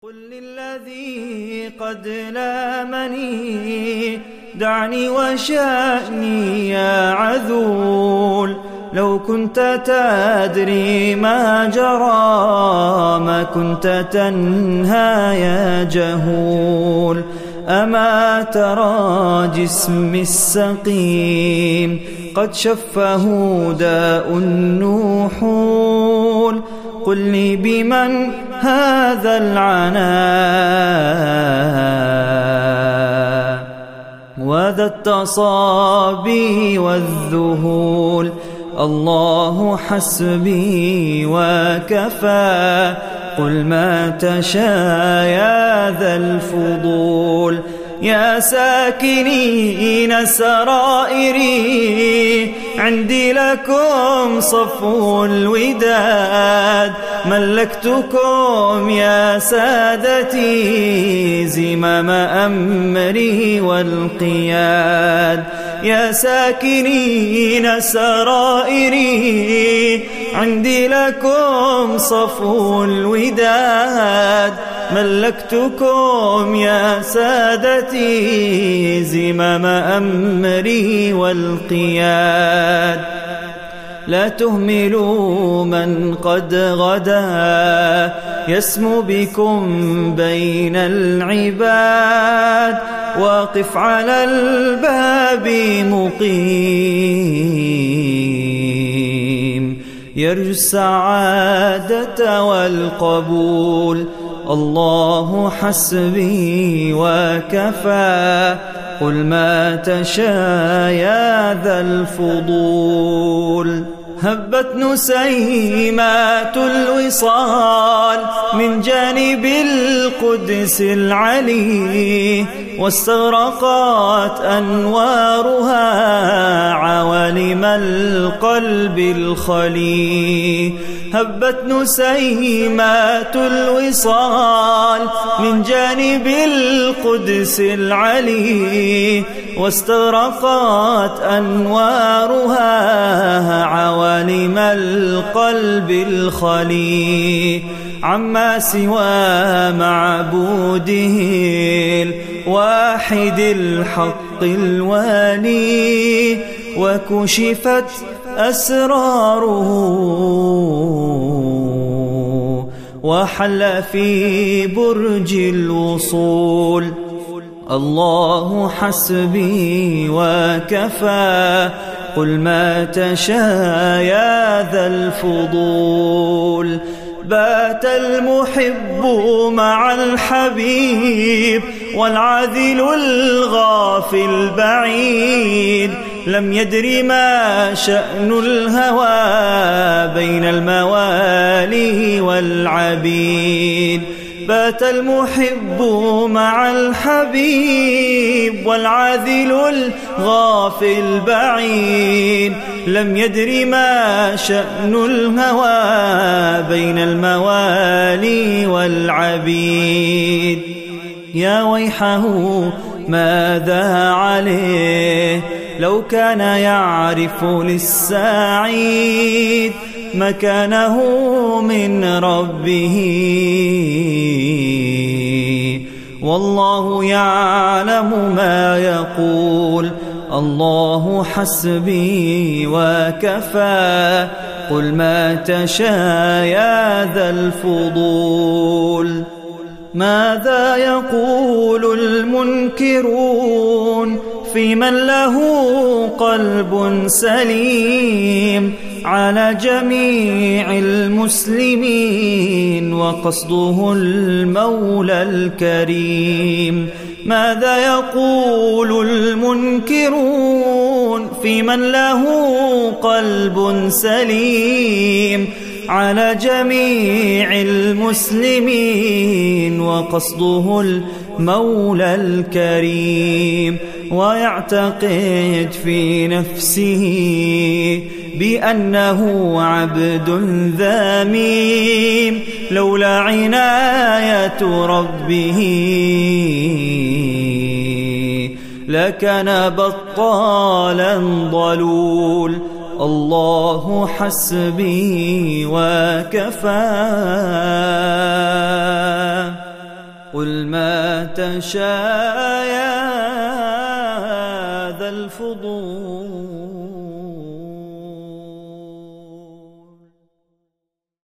قل للذي قد لامني دعني وشأني يا عذول، لو كنت تدري ما جرى ما كنت تنهى يا جهول. أما ترى جسمي السقيم قد شفه داء النحول، قل لي بمن هذا العناء وذا التصابي والذهول. الله حسبي وكفى، قل ما تشاء يا ذا الفضول. يا ساكنين سرائري عندي لكم صفو الوداد، ملكتكم يا سادتي زمام أمري والقياد. يا ساكنين سرائري عندي لكم صفو الوداد، ملكتكم يا سادتي زمام أمري والقياد. لا تهملوا من قد غدا يسمو بكم بين العباد، واقف على الباب مقيم يرجو السعادة والقبول. الله حسبي وكفى، قل ما تشاء يا ذا الفضول. هبت نسيمات الوصال من جانب القدس العلي، واستغرقت أنوارها عوالم القلب الخلي. هبت نسيمات الوصال من جانب القدس العلي، واستغرقت أنوارها عوالم القلب الخلي. عما سوى معبوده الواحد الحق الوالي، وكشفت أسراره وحل في برج الوصول. الله حسبي وكفى، قل ما تشاء يا ذا الفضول. بات المحب مع الحبيب والعاذل الغافل بعيد، لم يدر ما شأن الهوى بين الموالي والعبيد. بات المحب مع الحبيب والعاذل الغافل بعيد، لم يدر ما شأن الهوى بين الموالي والعبيد. يا ويحه ماذا عليه لو كان يعرف للسعيد مكانه من ربه، والله يعلم ما يقول. الله حسبي وكفى، قل ما تشاء يا ذا الفضول. ماذا يقول المنكرون في من له قلب سليم على جميع المسلمين وقصده المولى الكريم؟ ماذا يقول المنكرون في من له قلب سليم على جميع المسلمين وقصده المولى الكريم، ويعتقد في نفسه بأنه عبد ذميم لولا عناية ربه، لكان بطالا ضلول. الله حسبي وكفى. قل ما تشاء يا ذا الفضول.